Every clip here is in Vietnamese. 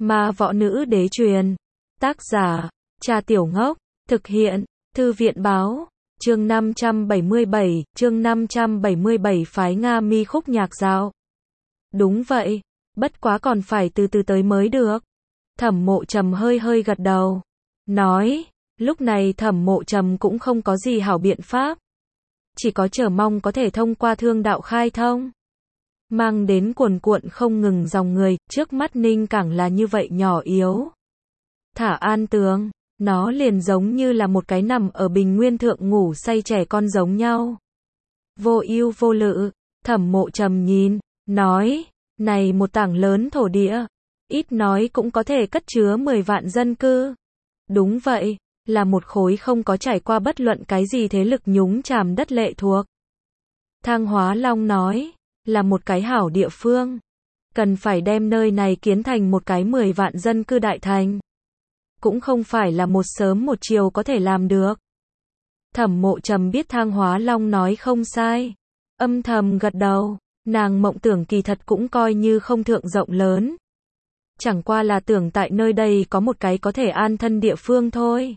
Ma võ nữ đế truyền. Tác giả, Trà Tiểu Ngốc. Thực hiện, Thư viện báo. Chương 577 phái Nga Mi khúc nhạc dạo. Đúng vậy, bất quá còn phải từ từ tới mới được. Thẩm Mộ Trầm hơi hơi gật đầu. Nói, lúc này Thẩm Mộ Trầm cũng không có gì hảo biện pháp. Chỉ có chờ mong có thể thông qua thương đạo khai thông. Mang đến cuồn cuộn không ngừng dòng người, trước mắt Ninh Cảng là như vậy nhỏ yếu. Thả an tường, nó liền giống như là một cái nằm ở bình nguyên thượng ngủ say trẻ con giống nhau. Vô ưu vô lự, Thẩm Mộ Trầm nhìn, nói, này một tảng lớn thổ địa, ít nói cũng có thể cất chứa 10 vạn dân cư. Đúng vậy, là một khối không có trải qua bất luận cái gì thế lực nhúng chàm đất lệ thuộc. Thang Hóa Long nói, là một cái hảo địa phương. Cần phải đem nơi này kiến thành một cái 10 vạn dân cư đại thành. Cũng không phải là một sớm một chiều có thể làm được. Thẩm Mộ Trầm biết Thang Hóa Long nói không sai. Âm thầm gật đầu, nàng mộng tưởng kỳ thật cũng coi như không thượng rộng lớn. Chẳng qua là tưởng tại nơi đây có một cái có thể an thân địa phương thôi.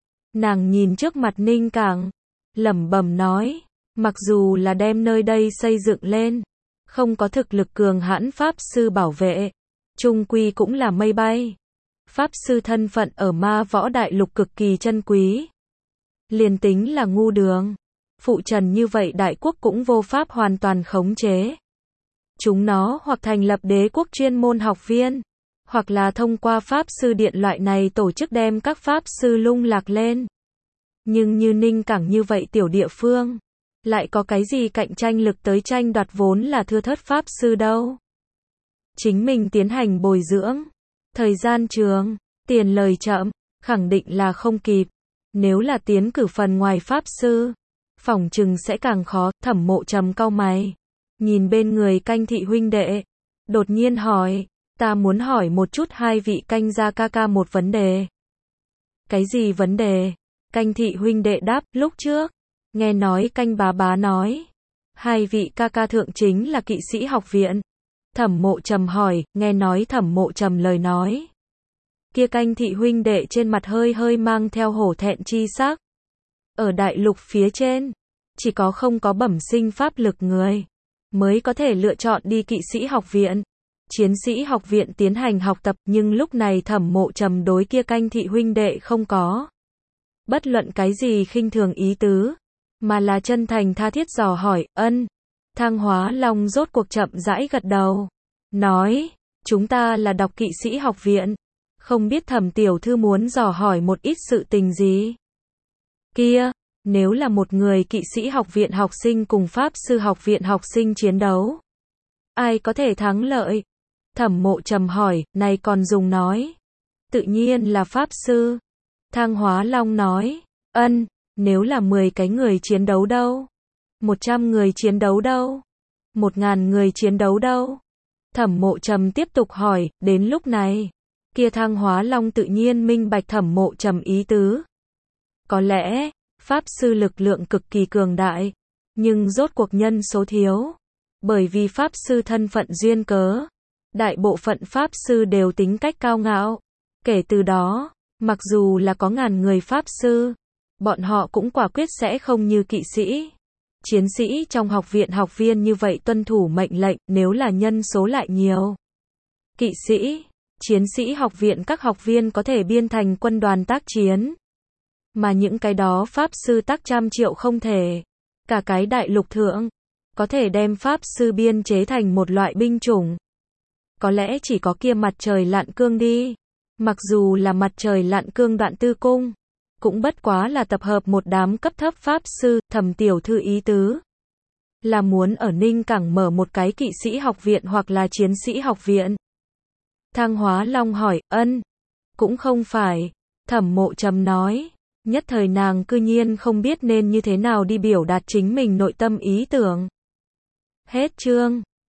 Nàng nhìn trước mặt Ninh Cảng, lẩm bẩm nói, mặc dù là đem nơi đây xây dựng lên, không có thực lực cường hãn pháp sư bảo vệ, chung quy cũng là mây bay. Pháp sư thân phận ở ma võ đại lục cực kỳ chân quý. Liền tính là ngu đường, phụ trần như vậy đại quốc cũng vô pháp hoàn toàn khống chế. Chúng nó hoặc thành lập đế quốc chuyên môn học viên, hoặc là thông qua pháp sư điện loại này tổ chức đem các pháp sư lung lạc lên. Nhưng như Ninh Cảng như vậy tiểu địa phương, lại có cái gì cạnh tranh lực tới tranh đoạt vốn là thưa thớt pháp sư đâu. Chính mình tiến hành bồi dưỡng, thời gian trường, tiền lời chậm, khẳng định là không kịp. Nếu là tiến cử phần ngoài pháp sư, phỏng chừng sẽ càng khó. Thẩm Mộ Trầm cau mày, nhìn bên người Canh thị huynh đệ, đột nhiên hỏi, ta muốn hỏi một chút hai vị Canh gia ca ca một vấn đề. Cái gì vấn đề? Canh thị huynh đệ đáp, lúc trước, nghe nói Canh bá bá nói, hai vị ca ca thượng chính là kỵ sĩ học viện. Thẩm Mộ Trầm hỏi, nghe nói Thẩm Mộ Trầm lời nói. Kia Canh thị huynh đệ trên mặt hơi hơi mang theo hổ thẹn chi sắc. Ở đại lục phía trên, chỉ có không có bẩm sinh pháp lực người, mới có thể lựa chọn đi kỵ sĩ học viện. Chiến sĩ học viện tiến hành học tập, nhưng lúc này Thẩm Mộ Trầm đối kia Canh thị huynh đệ không có bất luận cái gì khinh thường ý tứ, mà là chân thành tha thiết dò hỏi. Ân. Thang Hóa Long rốt cuộc chậm rãi gật đầu, nói, chúng ta là đọc kỵ sĩ học viện, không biết Thẩm tiểu thư muốn dò hỏi một ít sự tình gì. Kia, nếu là một người kỵ sĩ học viện học sinh cùng pháp sư học viện học sinh chiến đấu, ai có thể thắng lợi? Thẩm Mộ Trầm hỏi, này còn dùng nói. Tự nhiên là pháp sư. Thang Hóa Long nói, ân, nếu là 10 cái người chiến đấu đâu? 100 người chiến đấu đâu? 1000 người chiến đấu đâu? Thẩm Mộ Trầm tiếp tục hỏi, đến lúc này, kia Thang Hóa Long tự nhiên minh bạch Thẩm Mộ Trầm ý tứ. Có lẽ, pháp sư lực lượng cực kỳ cường đại, nhưng rốt cuộc nhân số thiếu. Bởi vì pháp sư thân phận duyên cớ, đại bộ phận pháp sư đều tính cách cao ngạo. Kể từ đó, mặc dù là có ngàn người pháp sư, bọn họ cũng quả quyết sẽ không như kỵ sĩ, chiến sĩ trong học viện học viên như vậy tuân thủ mệnh lệnh. Nếu là nhân số lại nhiều, kỵ sĩ, chiến sĩ học viện các học viên có thể biên thành quân đoàn tác chiến. Mà những cái đó pháp sư tác trăm triệu không thể. Cả cái đại lục thượng, có thể đem pháp sư biên chế thành một loại binh chủng. Có lẽ chỉ có kia Mặt Trời Lặn Cương đi. Mặc dù là Mặt Trời Lặn Cương Đoạn Tư Cung, cũng bất quá là tập hợp một đám cấp thấp pháp sư. Thẩm tiểu thư ý tứ là muốn ở Ninh Cảng mở một cái kỵ sĩ học viện hoặc là chiến sĩ học viện. Thang Hóa Long hỏi, ân, cũng không phải. Thẩm Mộ Trầm nói, nhất thời nàng cư nhiên không biết nên như thế nào đi biểu đạt chính mình nội tâm ý tưởng. Hết chương.